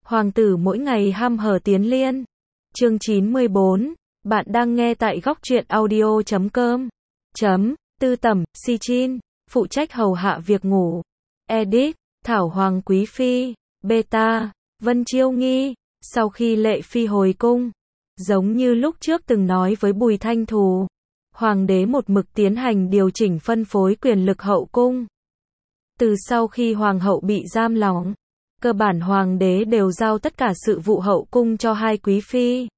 Hoàng tử mỗi ngày ham hở tiến liên. Chương 94, bạn đang nghe tại góc truyện audio.com. Tư Tẩm, Si Chin, phụ trách hầu hạ việc ngủ. Edit, Thảo Hoàng Quý Phi, Beta, Vân Chiêu Nghi, sau khi Lệ Phi hồi cung. Giống như lúc trước từng nói với Bùi Thanh Thù, Hoàng đế một mực tiến hành điều chỉnh phân phối quyền lực hậu cung. Từ sau khi Hoàng hậu bị giam lỏng, cơ bản Hoàng đế đều giao tất cả sự vụ hậu cung cho hai quý phi.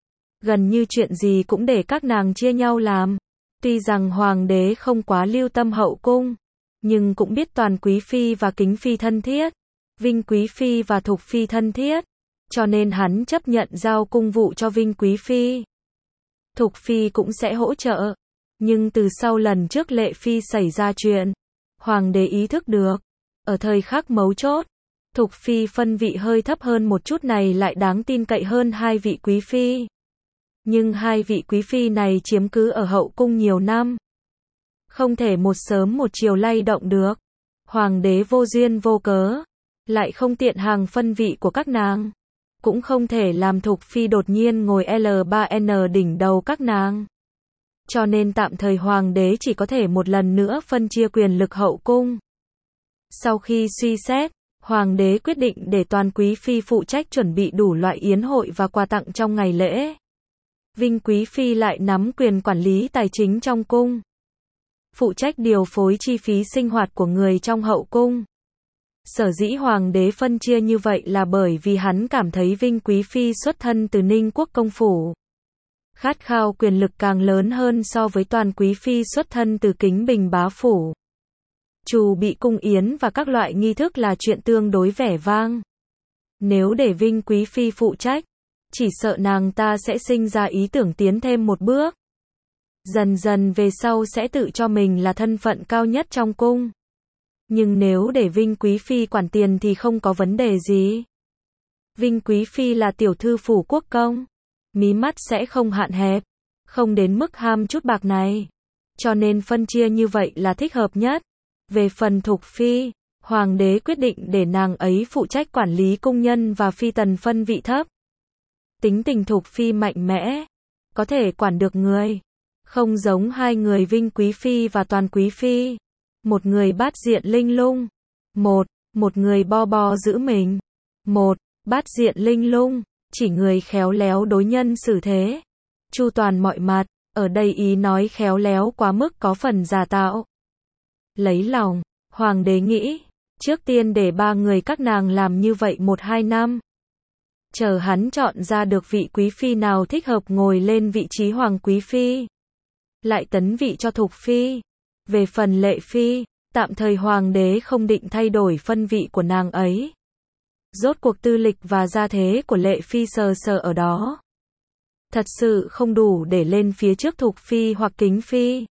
Gần như chuyện gì cũng để các nàng chia nhau làm. Tuy rằng Hoàng đế không quá lưu tâm hậu cung, nhưng cũng biết Toàn Quý Phi và Kính Phi thân thiết, Vinh Quý Phi và Thục Phi thân thiết, cho nên hắn chấp nhận giao cung vụ cho Vinh Quý Phi. Thục Phi cũng sẽ hỗ trợ. Nhưng từ sau lần trước Lệ Phi xảy ra chuyện, Hoàng đế ý thức được, ở thời khắc mấu chốt, Thục Phi phân vị hơi thấp hơn một chút này lại đáng tin cậy hơn hai vị Quý Phi. Nhưng hai vị Quý Phi này chiếm cứ ở hậu cung nhiều năm, không thể một sớm một chiều lay động được. Hoàng đế vô duyên vô cớ, lại không tiện hàng phân vị của các nàng, cũng không thể làm Thục Phi đột nhiên ngồi L3N đỉnh đầu các nàng. Cho nên tạm thời Hoàng đế chỉ có thể một lần nữa phân chia quyền lực hậu cung. Sau khi suy xét, Hoàng đế quyết định để Toàn Quý Phi phụ trách chuẩn bị đủ loại yến hội và quà tặng trong ngày lễ. Vinh Quý Phi lại nắm quyền quản lý tài chính trong cung, phụ trách điều phối chi phí sinh hoạt của người trong hậu cung. Sở dĩ Hoàng đế phân chia như vậy là bởi vì hắn cảm thấy Vinh Quý Phi xuất thân từ Ninh Quốc công phủ, khát khao quyền lực càng lớn hơn so với Toàn Quý Phi xuất thân từ Kính Bình bá phủ. Trù bị cung yến và các loại nghi thức là chuyện tương đối vẻ vang. Nếu để Vinh Quý Phi phụ trách, chỉ sợ nàng ta sẽ sinh ra ý tưởng tiến thêm một bước. Dần dần về sau sẽ tự cho mình là thân phận cao nhất trong cung. Nhưng nếu để Vinh Quý Phi quản tiền thì không có vấn đề gì. Vinh Quý Phi là tiểu thư phủ quốc công, mí mắt sẽ không hạn hẹp, không đến mức ham chút bạc này. Cho nên phân chia như vậy là thích hợp nhất. Về phần Thục Phi, Hoàng đế quyết định để nàng ấy phụ trách quản lý cung nhân và phi tần phân vị thấp. Tính tình Thục Phi mạnh mẽ, có thể quản được người, không giống hai người Vinh Quý Phi và Toàn Quý Phi. Một người bát diện linh lung, một người bo bo giữ mình. Bát diện linh lung, chỉ người khéo léo đối nhân xử thế, chu toàn mọi mặt, ở đây ý nói khéo léo quá mức có phần giả tạo. Lấy lòng, Hoàng đế nghĩ, trước tiên để ba người các nàng làm như vậy 1-2 năm. Chờ hắn chọn ra được vị Quý Phi nào thích hợp ngồi lên vị trí Hoàng Quý Phi, lại tấn vị cho Thục Phi. Về phần Lệ Phi, tạm thời Hoàng đế không định thay đổi phân vị của nàng ấy. Rốt cuộc tư lịch và gia thế của Lệ Phi sờ sờ ở đó, thật sự không đủ để lên phía trước Thục Phi hoặc Kính Phi.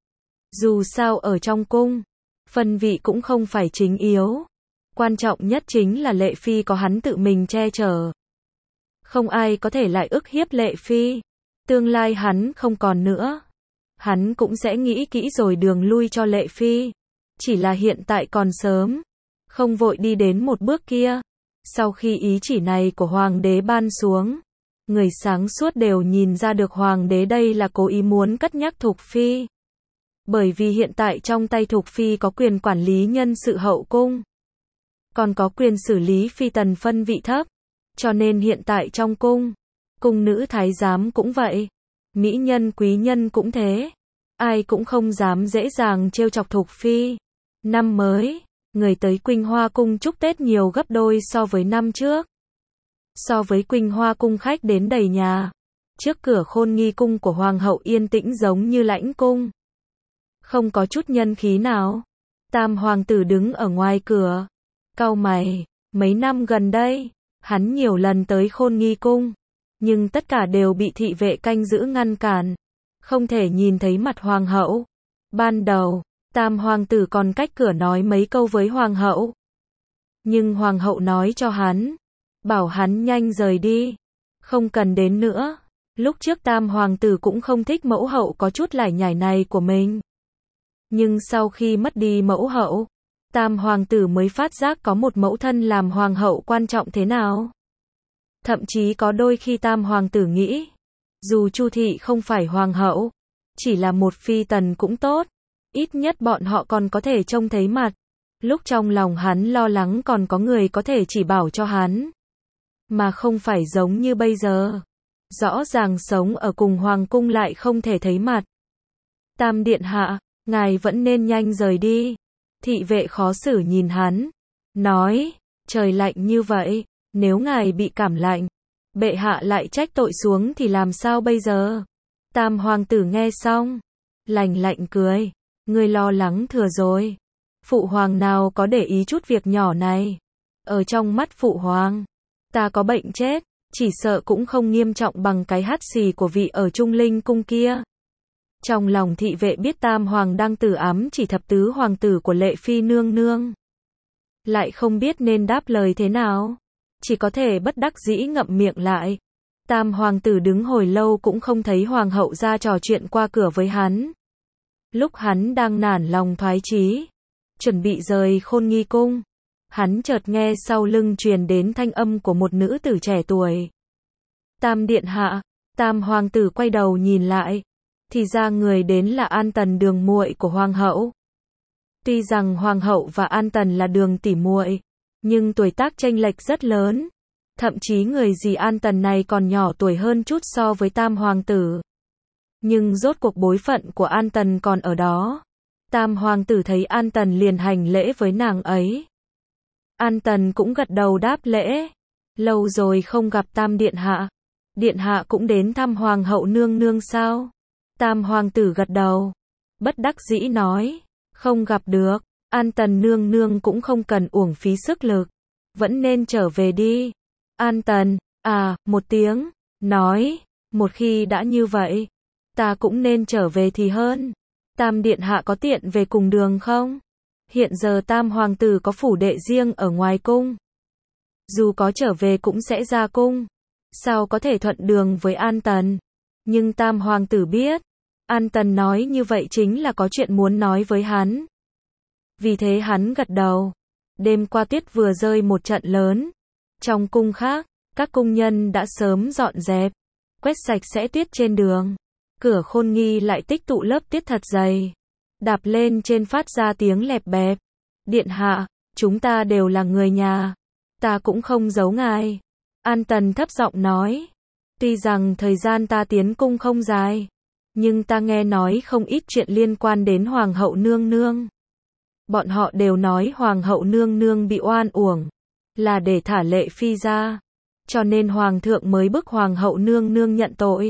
Dù sao ở trong cung, phân vị cũng không phải chính yếu. Quan trọng nhất chính là Lệ Phi có hắn tự mình che chở. Không ai có thể lại ức hiếp Lệ Phi. Tương lai hắn không còn nữa, hắn cũng sẽ nghĩ kỹ rồi đường lui cho Lệ Phi. Chỉ là hiện tại còn sớm, không vội đi đến một bước kia. Sau khi ý chỉ này của Hoàng đế ban xuống, người sáng suốt đều nhìn ra được Hoàng đế đây là cố ý muốn cất nhắc Thục Phi. Bởi vì hiện tại trong tay Thục Phi có quyền quản lý nhân sự hậu cung, còn có quyền xử lý phi tần phân vị thấp. Cho nên hiện tại trong cung, cung nữ thái giám cũng vậy, mỹ nhân quý nhân cũng thế. Ai cũng không dám dễ dàng trêu chọc Thục Phi. Năm mới, người tới Quỳnh Hoa cung chúc Tết nhiều gấp đôi so với năm trước. So với Quỳnh Hoa cung khách đến đầy nhà. Trước cửa Khôn Nghi cung của Hoàng hậu yên tĩnh giống như lãnh cung, không có chút nhân khí nào. Tam hoàng tử đứng ở ngoài cửa, cau mày. Mấy năm gần đây, hắn nhiều lần tới Khôn Nghi cung, nhưng tất cả đều bị thị vệ canh giữ ngăn cản, không thể nhìn thấy mặt hoàng hậu. Ban đầu, tam hoàng tử còn cách cửa nói mấy câu với hoàng hậu, nhưng hoàng hậu nói cho hắn, bảo hắn nhanh rời đi, không cần đến nữa. Lúc trước tam hoàng tử cũng không thích mẫu hậu có chút lải nhải này của mình. Nhưng sau khi mất đi mẫu hậu, tam hoàng tử mới phát giác có một mẫu thân làm hoàng hậu quan trọng thế nào. Thậm chí có đôi khi tam hoàng tử nghĩ, dù Chu thị không phải hoàng hậu, chỉ là một phi tần cũng tốt, ít nhất bọn họ còn có thể trông thấy mặt. Lúc trong lòng hắn lo lắng còn có người có thể chỉ bảo cho hắn, mà không phải giống như bây giờ. Rõ ràng sống ở cùng hoàng cung lại không thể thấy mặt. Tam điện hạ, ngài vẫn nên nhanh rời đi. Thị vệ khó xử nhìn hắn, nói, trời lạnh như vậy, nếu ngài bị cảm lạnh, bệ hạ lại trách tội xuống thì làm sao bây giờ? Tam hoàng tử nghe xong, lạnh lạnh cười, ngươi lo lắng thừa rồi. Phụ hoàng nào có để ý chút việc nhỏ này. Ở trong mắt phụ hoàng, ta có bệnh chết, chỉ sợ cũng không nghiêm trọng bằng cái hắt xì của vị ở Trung Linh cung kia. Trong lòng thị vệ biết tam hoàng đang tử ám chỉ thập tứ hoàng tử của Lệ Phi nương nương. Lại không biết nên đáp lời thế nào. Chỉ có thể bất đắc dĩ ngậm miệng lại. Tam hoàng tử đứng hồi lâu cũng không thấy hoàng hậu ra trò chuyện qua cửa với hắn. Lúc hắn đang nản lòng thoái chí, chuẩn bị rời Khôn Nghi cung, hắn chợt nghe sau lưng truyền đến thanh âm của một nữ tử trẻ tuổi. Tam điện hạ. Tam hoàng tử quay đầu nhìn lại, thì ra người đến là An Tần, đường muội của hoàng hậu. Tuy rằng hoàng hậu và An Tần là đường tỉ muội, nhưng tuổi tác chênh lệch rất lớn. Thậm chí người dì An Tần này còn nhỏ tuổi hơn chút so với tam hoàng tử. Nhưng rốt cuộc bối phận của An Tần còn ở đó. Tam hoàng tử thấy An Tần liền hành lễ với nàng ấy. An Tần cũng gật đầu đáp lễ. Lâu rồi không gặp tam điện hạ. Điện hạ cũng đến thăm hoàng hậu nương nương sao? Tam hoàng tử gật đầu. Bất đắc dĩ nói. Không gặp được. An Tần nương nương cũng không cần uổng phí sức lực. Vẫn nên trở về đi. An Tần, một tiếng. Nói. Một khi đã như vậy, ta cũng nên trở về thì hơn. Tam điện hạ có tiện về cùng đường không? Hiện giờ tam hoàng tử có phủ đệ riêng ở ngoài cung. Dù có trở về cũng sẽ ra cung. Sao có thể thuận đường với An Tần? Nhưng tam hoàng tử biết, An Tần nói như vậy chính là có chuyện muốn nói với hắn. Vì thế hắn gật đầu. Đêm qua tuyết vừa rơi một trận lớn. Trong cung khác, các cung nhân đã sớm dọn dẹp, quét sạch sẽ tuyết trên đường. Cửa Khôn Nghi lại tích tụ lớp tuyết thật dày. Đạp lên trên phát ra tiếng lẹp bẹp. Điện hạ, chúng ta đều là người nhà. Ta cũng không giấu ngài. An Tần thấp giọng nói. Tuy rằng thời gian ta tiến cung không dài, nhưng ta nghe nói không ít chuyện liên quan đến hoàng hậu nương nương. Bọn họ đều nói hoàng hậu nương nương bị oan uổng, là để thả Lệ Phi ra, cho nên hoàng thượng mới bức hoàng hậu nương nương nhận tội.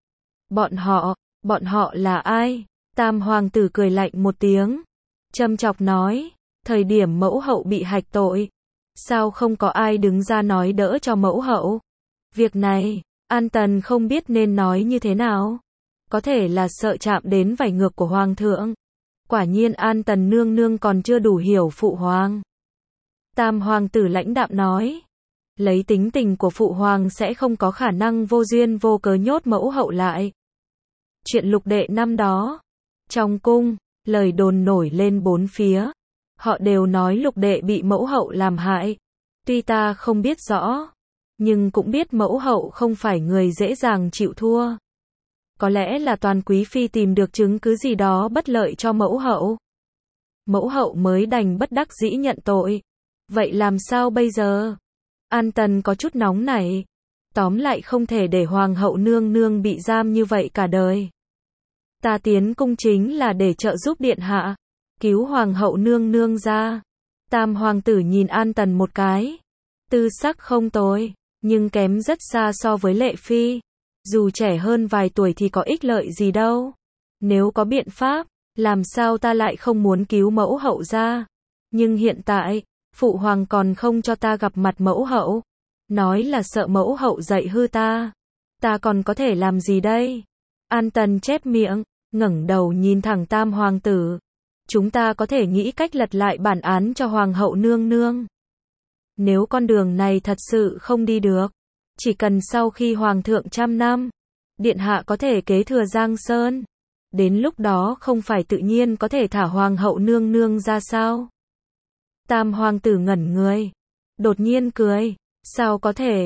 Bọn họ là ai? Tam hoàng tử cười lạnh một tiếng, châm chọc nói, thời điểm mẫu hậu bị hạch tội, sao không có ai đứng ra nói đỡ cho mẫu hậu? Việc này, An Tần không biết nên nói như thế nào. Có thể là sợ chạm đến vảy ngược của hoàng thượng. Quả nhiên An Tần nương nương còn chưa đủ hiểu phụ hoàng. Tam hoàng tử lãnh đạm nói, lấy tính tình của phụ hoàng sẽ không có khả năng vô duyên vô cớ nhốt mẫu hậu lại. Chuyện Lục Đệ năm đó, trong cung, lời đồn nổi lên bốn phía. Họ đều nói Lục Đệ bị mẫu hậu làm hại. Tuy ta không biết rõ, nhưng cũng biết mẫu hậu không phải người dễ dàng chịu thua. Có lẽ là Toàn quý phi tìm được chứng cứ gì đó bất lợi cho mẫu hậu. Mẫu hậu mới đành bất đắc dĩ nhận tội. Vậy làm sao bây giờ? An Tần có chút nóng nảy. Tóm lại không thể để hoàng hậu nương nương bị giam như vậy cả đời. Ta tiến cung chính là để trợ giúp điện hạ, cứu hoàng hậu nương nương ra. Tam hoàng tử nhìn An Tần một cái. Tư sắc không tồi, nhưng kém rất xa so với Lệ Phi. Dù trẻ hơn vài tuổi thì có ích lợi gì đâu. Nếu có biện pháp, làm sao ta lại không muốn cứu mẫu hậu ra. Nhưng hiện tại, phụ hoàng còn không cho ta gặp mặt mẫu hậu. Nói là sợ mẫu hậu dạy hư ta. Ta còn có thể làm gì đây? An Tần chép miệng, ngẩng đầu nhìn thẳng tam hoàng tử. Chúng ta có thể nghĩ cách lật lại bản án cho hoàng hậu nương nương. Nếu con đường này thật sự không đi được, chỉ cần sau khi hoàng thượng 100 năm, điện hạ có thể kế thừa Giang Sơn. Đến lúc đó không phải tự nhiên có thể thả hoàng hậu nương nương ra sao? Tam hoàng tử ngẩn người, đột nhiên cười, sao có thể?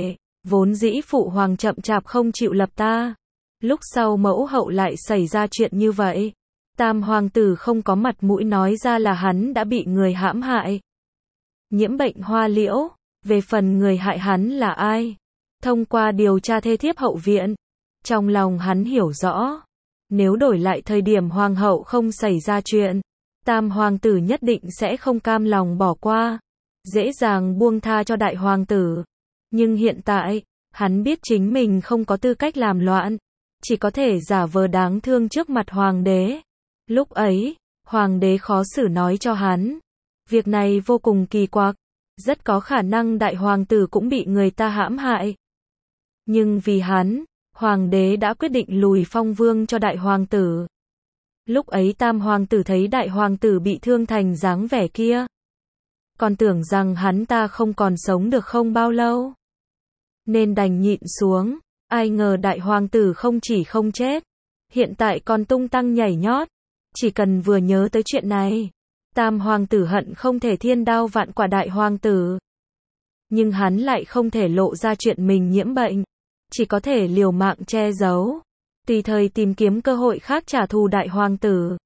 Vốn dĩ phụ hoàng chậm chạp không chịu lập ta. Lúc sau mẫu hậu lại xảy ra chuyện như vậy. Tam hoàng tử không có mặt mũi nói ra là hắn đã bị người hãm hại. Nhiễm bệnh hoa liễu, về phần người hại hắn là ai? Thông qua điều tra thê thiếp hậu viện, trong lòng hắn hiểu rõ. Nếu đổi lại thời điểm hoàng hậu không xảy ra chuyện, tam hoàng tử nhất định sẽ không cam lòng bỏ qua, dễ dàng buông tha cho đại hoàng tử. Nhưng hiện tại, hắn biết chính mình không có tư cách làm loạn, chỉ có thể giả vờ đáng thương trước mặt hoàng đế. Lúc ấy, hoàng đế khó xử nói cho hắn, việc này vô cùng kỳ quặc, rất có khả năng đại hoàng tử cũng bị người ta hãm hại. Nhưng vì hắn, hoàng đế đã quyết định lùi phong vương cho đại hoàng tử. Lúc ấy tam hoàng tử thấy đại hoàng tử bị thương thành dáng vẻ kia, còn tưởng rằng hắn ta không còn sống được không bao lâu, nên đành nhịn xuống. Ai ngờ đại hoàng tử không chỉ không chết, hiện tại còn tung tăng nhảy nhót. Chỉ cần vừa nhớ tới chuyện này, tam hoàng tử hận không thể thiên đao vạn quả đại hoàng tử. Nhưng hắn lại không thể lộ ra chuyện mình nhiễm bệnh, chỉ có thể liều mạng che giấu, tùy thời tìm kiếm cơ hội khác trả thù đại hoàng tử.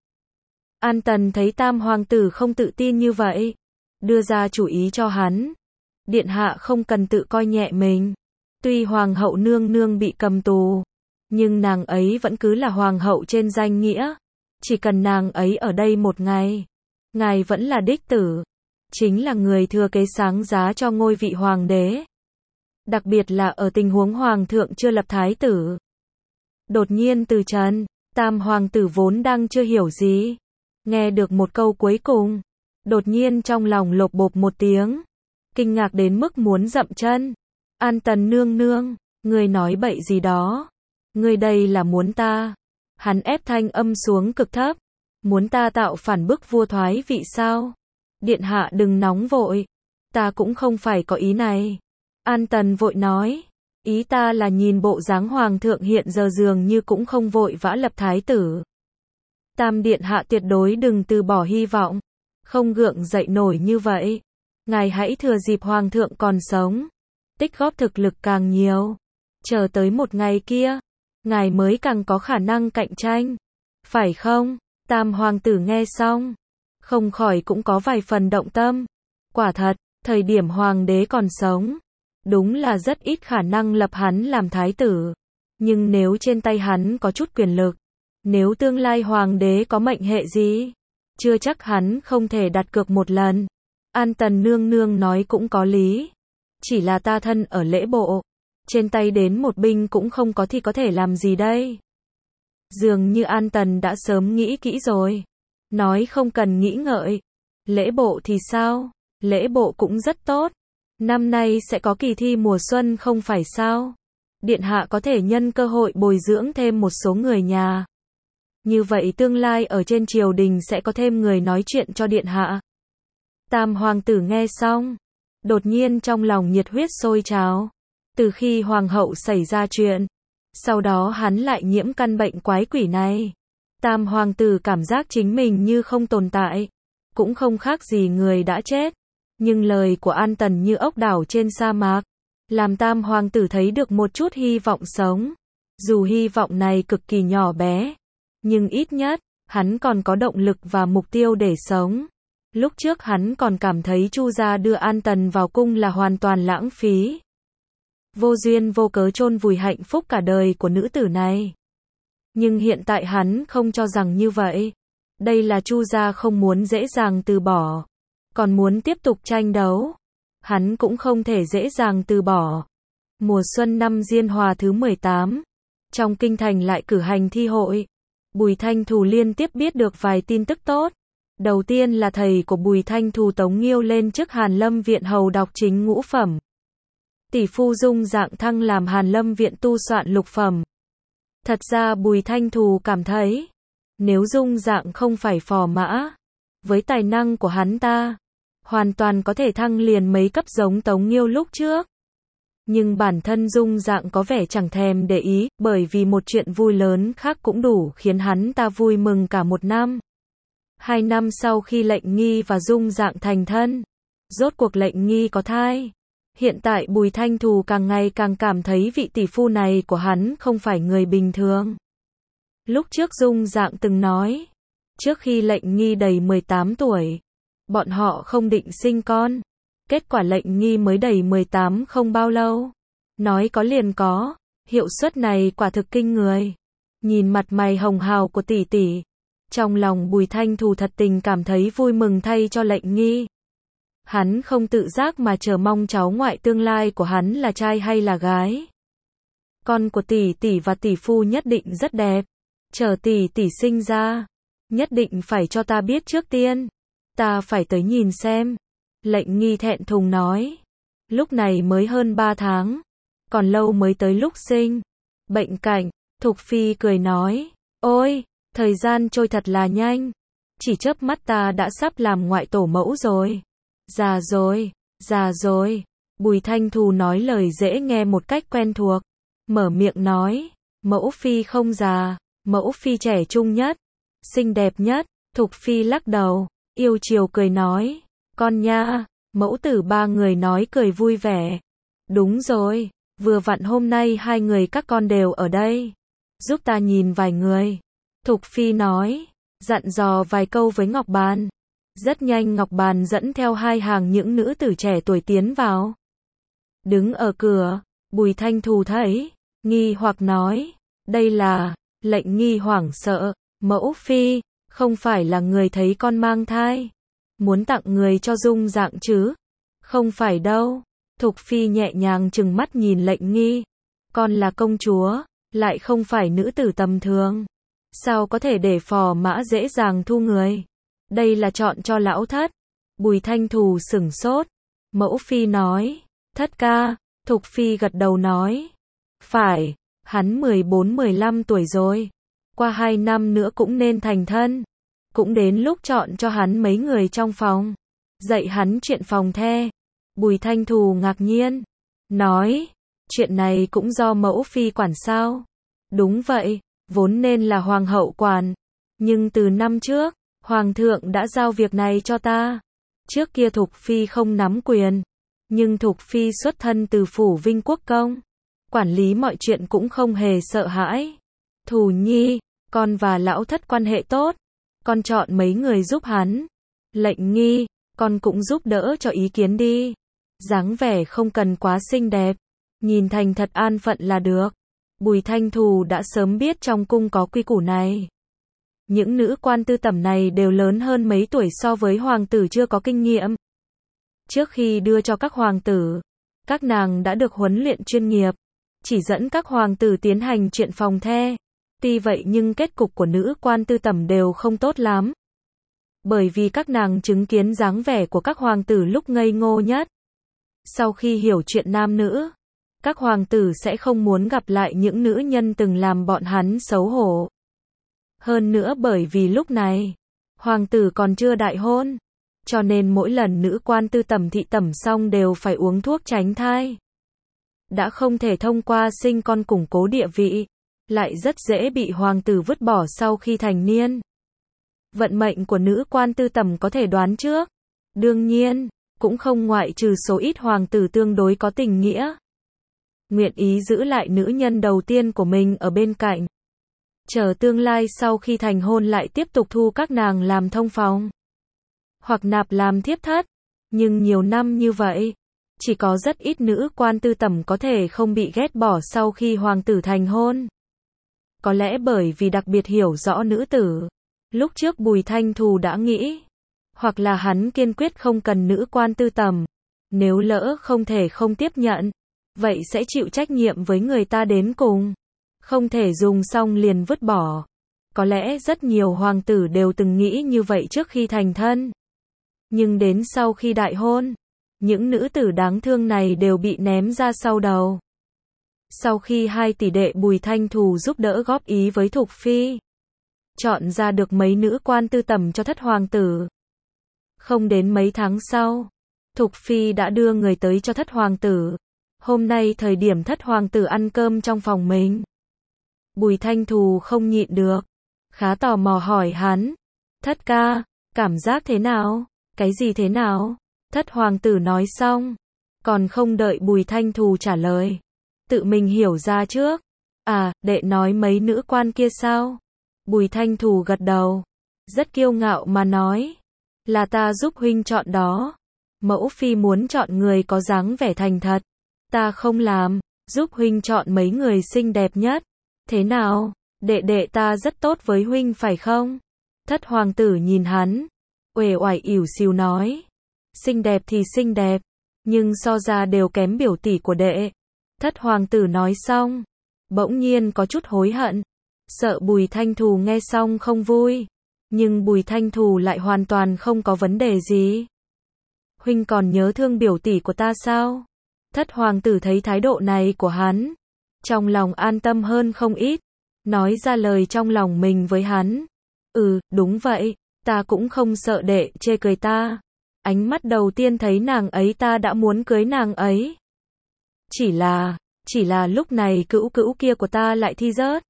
An Tần thấy tam hoàng tử không tự tin như vậy, đưa ra chủ ý cho hắn. Điện hạ không cần tự coi nhẹ mình. Tuy hoàng hậu nương nương bị cầm tù, nhưng nàng ấy vẫn cứ là hoàng hậu trên danh nghĩa. Chỉ cần nàng ấy ở đây một ngày, ngài vẫn là đích tử, chính là người thừa kế sáng giá cho ngôi vị hoàng đế. Đặc biệt là ở tình huống hoàng thượng chưa lập thái tử. Đột nhiên từ trần, tam hoàng tử vốn đang chưa hiểu gì. Nghe được một câu cuối cùng, đột nhiên trong lòng lột bột một tiếng, kinh ngạc đến mức muốn dậm chân. An Tần nương nương, người nói bậy gì đó? Người đây là muốn ta? Hắn ép thanh âm xuống cực thấp. Muốn ta tạo phản bức vua thoái vị sao? Điện hạ đừng nóng vội. Ta cũng không phải có ý này. An Tần vội nói. Ý ta là nhìn bộ dáng hoàng thượng hiện giờ dường như cũng không vội vã lập thái tử. Tam điện hạ tuyệt đối đừng từ bỏ hy vọng. Không gượng dậy nổi như vậy. Ngài hãy thừa dịp hoàng thượng còn sống, tích góp thực lực càng nhiều. Chờ tới một ngày kia, ngài mới càng có khả năng cạnh tranh. Phải không? Tam hoàng tử nghe xong, không khỏi cũng có vài phần động tâm. Quả thật, thời điểm hoàng đế còn sống, đúng là rất ít khả năng lập hắn làm thái tử. Nhưng nếu trên tay hắn có chút quyền lực, nếu tương lai hoàng đế có mệnh hệ gì, chưa chắc hắn không thể đặt cược một lần. An Tần nương nương nói cũng có lý. Chỉ là ta thân ở lễ bộ, trên tay đến một binh cũng không có thì có thể làm gì đây? Dường như An Tần đã sớm nghĩ kỹ rồi. Nói không cần nghĩ ngợi. Lễ bộ thì sao? Lễ bộ cũng rất tốt. Năm nay sẽ có kỳ thi mùa xuân không phải sao? Điện hạ có thể nhân cơ hội bồi dưỡng thêm một số người nhà. Như vậy tương lai ở trên triều đình sẽ có thêm người nói chuyện cho điện hạ. Tam hoàng tử nghe xong, đột nhiên trong lòng nhiệt huyết sôi trào. Từ khi hoàng hậu xảy ra chuyện, sau đó hắn lại nhiễm căn bệnh quái quỷ này. Tam hoàng tử cảm giác chính mình như không tồn tại, cũng không khác gì người đã chết. Nhưng lời của An Tần như ốc đảo trên sa mạc, làm tam hoàng tử thấy được một chút hy vọng sống. Dù hy vọng này cực kỳ nhỏ bé, nhưng ít nhất, hắn còn có động lực và mục tiêu để sống. Lúc trước hắn còn cảm thấy Chu gia đưa An Tần vào cung là hoàn toàn lãng phí. Vô duyên vô cớ chôn vùi hạnh phúc cả đời của nữ tử này. Nhưng hiện tại hắn không cho rằng như vậy. Đây là Chu gia không muốn dễ dàng từ bỏ, còn muốn tiếp tục tranh đấu. Hắn cũng không thể dễ dàng từ bỏ. Mùa xuân năm Diên Hòa thứ 18, trong kinh thành lại cử hành thi hội. Bùi Thanh Thù liên tiếp biết được vài tin tức tốt. Đầu tiên là thầy của Bùi Thanh Thù Tống Nghiêu lên chức Hàn Lâm Viện hầu đọc chính ngũ phẩm. Tỷ phu Dung Dạng thăng làm Hàn Lâm Viện tu soạn lục phẩm. Thật ra Bùi Thanh Thù cảm thấy, nếu Dung Dạng không phải phò mã, với tài năng của hắn ta, hoàn toàn có thể thăng liền mấy cấp giống Tống Nghiêu lúc trước. Nhưng bản thân Dung Dạng có vẻ chẳng thèm để ý, bởi vì một chuyện vui lớn khác cũng đủ khiến hắn ta vui mừng cả một năm. 2 năm sau khi Lệnh Nghi và Dung Dạng thành thân, rốt cuộc Lệnh Nghi có thai. Hiện tại Bùi Thanh Thù càng ngày càng cảm thấy vị tỷ phu này của hắn không phải người bình thường. Lúc trước Dung Dạng từng nói, trước khi Lệnh Nghi đầy 18 tuổi, bọn họ không định sinh con. Kết quả Lệnh Nghi mới đầy 18 không bao lâu. Nói có liền có, hiệu suất này quả thực kinh người. Nhìn mặt mày hồng hào của tỷ tỷ, trong lòng Bùi Thanh Thù thật tình cảm thấy vui mừng thay cho Lệnh Nghi. Hắn không tự giác mà chờ mong cháu ngoại tương lai của hắn là trai hay là gái. Con của tỷ tỷ và tỷ phu nhất định rất đẹp. Chờ tỷ tỷ sinh ra, nhất định phải cho ta biết trước tiên. Ta phải tới nhìn xem. Lệnh Nghi thẹn thùng nói. Lúc này mới hơn 3 tháng. Còn lâu mới tới lúc sinh. Bệnh cảnh, Thục Phi cười nói. Ôi, thời gian trôi thật là nhanh. Chỉ chớp mắt ta đã sắp làm ngoại tổ mẫu rồi. Già rồi, già rồi. Bùi Thanh Thù nói lời dễ nghe một cách quen thuộc. Mở miệng nói. Mẫu Phi không già. Mẫu Phi trẻ trung nhất. Xinh đẹp nhất. Thục Phi lắc đầu. Yêu chiều cười nói. Con nha. Mẫu tử ba người nói cười vui vẻ. Đúng rồi. Vừa vặn hôm nay hai người các con đều ở đây. Giúp ta nhìn vài người. Thục Phi nói. Dặn dò vài câu với Ngọc Bàn. Rất nhanh Ngọc Bàn dẫn theo hai hàng những nữ tử trẻ tuổi tiến vào. Đứng ở cửa, Bùi Thanh Thù thấy, nghi hoặc nói, đây là, Lệnh Nghi hoảng sợ, mẫu phi, không phải là người thấy con mang thai, muốn tặng người cho Dung Dạng chứ, không phải đâu. Thục Phi nhẹ nhàng trừng mắt nhìn Lệnh Nghi, con là công chúa, lại không phải nữ tử tầm thường, sao có thể để phò mã dễ dàng thu người. Đây là chọn cho lão thất. Bùi Thanh Thù sửng sốt. Mẫu Phi nói. Thất ca. Thục Phi gật đầu nói. Phải. Hắn 14-15 tuổi rồi. Qua 2 năm nữa cũng nên thành thân. Cũng đến lúc chọn cho hắn mấy người trong phòng. Dạy hắn chuyện phòng the. Bùi Thanh Thù ngạc nhiên. Nói. Chuyện này cũng do mẫu Phi quản sao? Đúng vậy. Vốn nên là hoàng hậu quản. Nhưng từ năm trước, Hoàng thượng đã giao việc này cho ta. Trước kia Thục Phi không nắm quyền. Nhưng Thục Phi xuất thân từ phủ Vinh Quốc Công. Quản lý mọi chuyện cũng không hề sợ hãi. Thù Nhi, con và lão thất quan hệ tốt. Con chọn mấy người giúp hắn. Lệnh Nghi, con cũng giúp đỡ cho ý kiến đi. Dáng vẻ không cần quá xinh đẹp. Nhìn thành thật an phận là được. Bùi Thanh Thù đã sớm biết trong cung có quy củ này. Những nữ quan tư tẩm này đều lớn hơn mấy tuổi so với hoàng tử chưa có kinh nghiệm. Trước khi đưa cho các hoàng tử, các nàng đã được huấn luyện chuyên nghiệp, chỉ dẫn các hoàng tử tiến hành chuyện phòng the. Tuy vậy nhưng kết cục của nữ quan tư tẩm đều không tốt lắm. Bởi vì các nàng chứng kiến dáng vẻ của các hoàng tử lúc ngây ngô nhất. Sau khi hiểu chuyện nam nữ, các hoàng tử sẽ không muốn gặp lại những nữ nhân từng làm bọn hắn xấu hổ. Hơn nữa bởi vì lúc này, hoàng tử còn chưa đại hôn, cho nên mỗi lần nữ quan tư tẩm thị tẩm xong đều phải uống thuốc tránh thai. Đã không thể thông qua sinh con củng cố địa vị, lại rất dễ bị hoàng tử vứt bỏ sau khi thành niên. Vận mệnh của nữ quan tư tẩm có thể đoán trước. Đương nhiên, cũng không ngoại trừ số ít hoàng tử tương đối có tình nghĩa. Nguyện ý giữ lại nữ nhân đầu tiên của mình ở bên cạnh. Chờ tương lai sau khi thành hôn lại tiếp tục thu các nàng làm thông phòng. Hoặc nạp làm thiếp thất. Nhưng nhiều năm như vậy, chỉ có rất ít nữ quan tư tẩm có thể không bị ghét bỏ sau khi hoàng tử thành hôn. Có lẽ bởi vì đặc biệt hiểu rõ nữ tử. Lúc trước Bùi Thanh Thù đã nghĩ. Hoặc là hắn kiên quyết không cần nữ quan tư tẩm. Nếu lỡ không thể không tiếp nhận, vậy sẽ chịu trách nhiệm với người ta đến cùng. Không thể dùng xong liền vứt bỏ. Có lẽ rất nhiều hoàng tử đều từng nghĩ như vậy trước khi thành thân. Nhưng đến sau khi đại hôn, những nữ tử đáng thương này đều bị ném ra sau đầu. Sau khi hai tỷ đệ Bùi Thanh Thù giúp đỡ góp ý với Thục Phi, chọn ra được mấy nữ quan tư tẩm cho thất hoàng tử. Không đến mấy tháng sau, Thục Phi đã đưa người tới cho thất hoàng tử. Hôm nay thời điểm thất hoàng tử ăn cơm trong phòng mình. Bùi Thanh Thù không nhịn được, khá tò mò hỏi hắn. Thất ca, cảm giác thế nào? Cái gì thế nào? Thất hoàng tử nói xong, Còn không đợi Bùi Thanh Thù trả lời. Tự mình hiểu ra trước. À, đệ nói mấy nữ quan kia sao? Bùi Thanh Thù gật đầu. Rất kiêu ngạo mà nói. Là ta giúp huynh chọn đó. Mẫu phi muốn chọn người có dáng vẻ thành thật. Ta không làm, giúp huynh chọn mấy người xinh đẹp nhất. Thế nào? Đệ đệ ta rất tốt với huynh phải không? Thất hoàng tử nhìn hắn. Uể oải ỉu xìu nói. Xinh đẹp thì xinh đẹp. Nhưng so ra đều kém biểu tỷ của đệ. Thất hoàng tử nói xong. Bỗng nhiên có chút hối hận. Sợ Bùi Thanh Thù nghe xong không vui. Nhưng Bùi Thanh Thù lại hoàn toàn không có vấn đề gì. Huynh còn nhớ thương biểu tỷ của ta sao? Thất hoàng tử thấy thái độ này của hắn. Trong lòng an tâm hơn không ít. Nói ra lời trong lòng mình với hắn. Đúng vậy. Ta cũng không sợ đệ chê cười ta. Ánh mắt đầu tiên thấy nàng ấy ta đã muốn cưới nàng ấy. Chỉ là lúc này cữu cữu kia của ta lại thi rớt.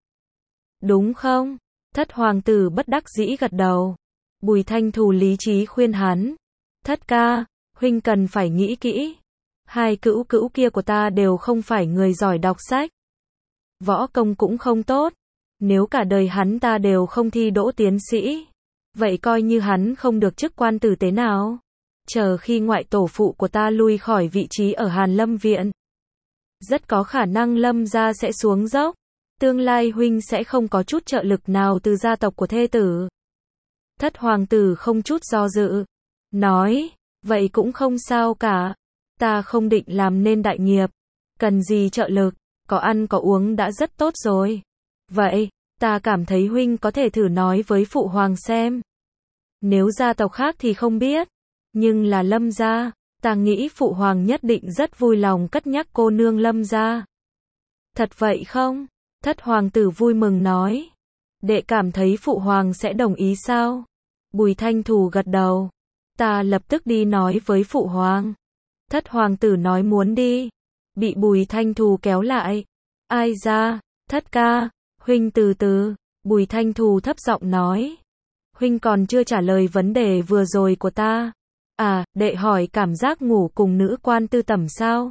Đúng không? Thất hoàng tử bất đắc dĩ gật đầu. Bùi Thanh Thù lý trí khuyên hắn. Thất ca, huynh cần phải nghĩ kỹ. Hai cữu cữu kia của ta đều không phải người giỏi đọc sách. Võ công cũng không tốt. Nếu cả đời hắn ta đều không thi đỗ tiến sĩ. Vậy coi như hắn không được chức quan tử tế nào. Chờ khi ngoại tổ phụ của ta lui khỏi vị trí ở Hàn Lâm Viện. Rất có khả năng Lâm gia sẽ xuống dốc. Tương lai huynh sẽ không có chút trợ lực nào từ gia tộc của thê tử. Thất hoàng tử không chút do dự. Nói, vậy cũng không sao cả. Ta không định làm nên đại nghiệp. Cần gì trợ lực, có ăn có uống đã rất tốt rồi. Vậy, ta cảm thấy huynh có thể thử nói với phụ hoàng xem. Nếu gia tộc khác thì không biết. Nhưng là Lâm gia, ta nghĩ phụ hoàng nhất định rất vui lòng cất nhắc cô nương Lâm gia. Thật vậy không? Thất hoàng tử vui mừng nói. Đệ cảm thấy phụ hoàng sẽ đồng ý sao? Bùi Thanh Thù gật đầu. Ta lập tức đi nói với phụ hoàng. Thất hoàng tử nói muốn đi. Bị Bùi Thanh Thù kéo lại. Ai ra? Thất ca, huynh từ từ. Bùi Thanh Thù thấp giọng nói. Huynh còn chưa trả lời vấn đề vừa rồi của ta. À, đệ hỏi cảm giác ngủ cùng nữ quan tư tẩm sao?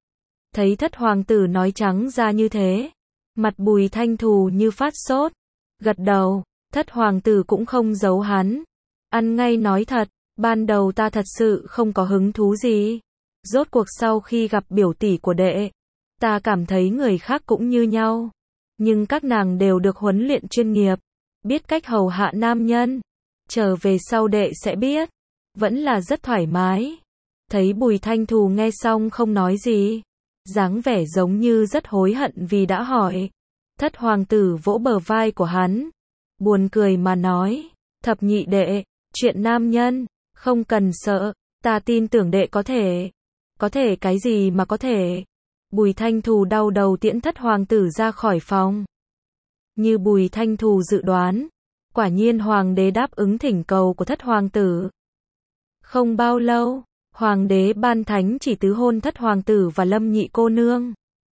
Thấy thất hoàng tử nói trắng ra như thế. Mặt Bùi Thanh Thù như phát sốt. Gật đầu, thất hoàng tử cũng không giấu hắn. Ăn ngay nói thật, ban đầu ta thật sự không có hứng thú gì. Rốt cuộc sau khi gặp biểu tỷ của đệ, ta cảm thấy người khác cũng như nhau. Nhưng các nàng đều được huấn luyện chuyên nghiệp, biết cách hầu hạ nam nhân. Trở về sau đệ sẽ biết, vẫn là rất thoải mái. Thấy Bùi Thanh Thù nghe xong không nói gì, dáng vẻ giống như rất hối hận vì đã hỏi. Thất hoàng tử vỗ bờ vai của hắn, buồn cười mà nói, thập nhị đệ, chuyện nam nhân, không cần sợ, ta tin tưởng đệ có thể. Có thể cái gì mà có thể? Bùi Thanh Thù đau đầu tiễn thất hoàng tử ra khỏi phòng. Như Bùi Thanh Thù dự đoán, quả nhiên hoàng đế đáp ứng thỉnh cầu của thất hoàng tử. Không bao lâu, hoàng đế ban thánh chỉ tứ hôn thất hoàng tử và Lâm nhị cô nương.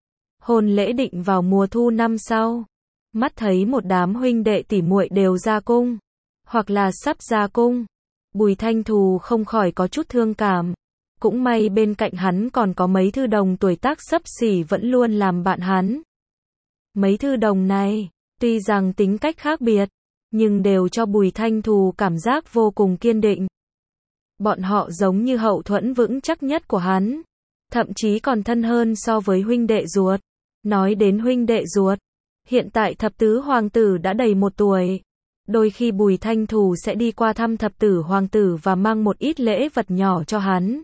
Hôn lễ định vào mùa thu năm sau. Mắt thấy một đám huynh đệ tỷ muội đều ra cung, hoặc là sắp ra cung. Bùi Thanh Thù không khỏi có chút thương cảm. Cũng may bên cạnh hắn còn có mấy thư đồng tuổi tác xấp xỉ vẫn luôn làm bạn hắn. Mấy thư đồng này, tuy rằng tính cách khác biệt, nhưng đều cho Bùi Thanh Thù cảm giác vô cùng kiên định. Bọn họ giống như hậu thuẫn vững chắc nhất của hắn, thậm chí còn thân hơn so với huynh đệ ruột. Nói đến huynh đệ ruột, hiện tại thập tứ hoàng tử đã đầy 1 tuổi. Đôi khi Bùi Thanh Thù sẽ đi qua thăm thập tử hoàng tử và mang một ít lễ vật nhỏ cho hắn.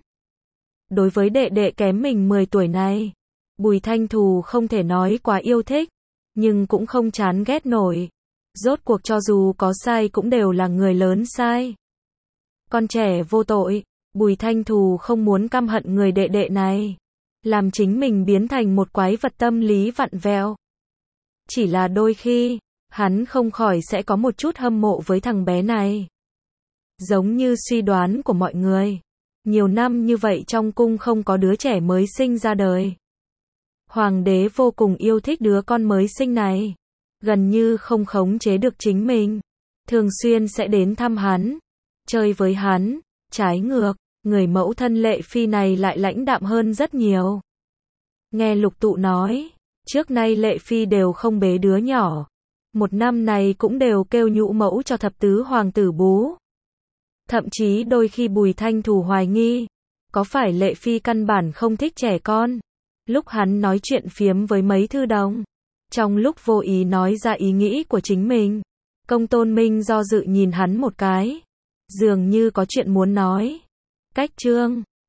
Đối với đệ đệ kém mình 10 tuổi này, Bùi Thanh Thù không thể nói quá yêu thích, nhưng cũng không chán ghét nổi. Rốt cuộc cho dù có sai cũng đều là người lớn sai. Con trẻ vô tội, Bùi Thanh Thù không muốn căm hận người đệ đệ này, làm chính mình biến thành một quái vật tâm lý vặn vẹo. Chỉ là đôi khi, hắn không khỏi sẽ có một chút hâm mộ với thằng bé này. Giống như suy đoán của mọi người, nhiều năm như vậy trong cung không có đứa trẻ mới sinh ra đời. Hoàng đế vô cùng yêu thích đứa con mới sinh này, gần như không khống chế được chính mình, thường xuyên sẽ đến thăm hắn, chơi với hắn, trái ngược, người mẫu thân Lệ Phi này lại lãnh đạm hơn rất nhiều. Nghe Lục Tụ nói, trước nay Lệ Phi đều không bế đứa nhỏ. Một năm này cũng đều kêu nhũ mẫu cho thập tứ hoàng tử bú. Thậm chí đôi khi Bùi Thanh Thủ hoài nghi, có phải Lệ Phi căn bản không thích trẻ con. Lúc hắn nói chuyện phiếm với mấy thư đồng, trong lúc vô ý nói ra ý nghĩ của chính mình, Công Tôn Minh do dự nhìn hắn một cái, dường như có chuyện muốn nói. Cách chương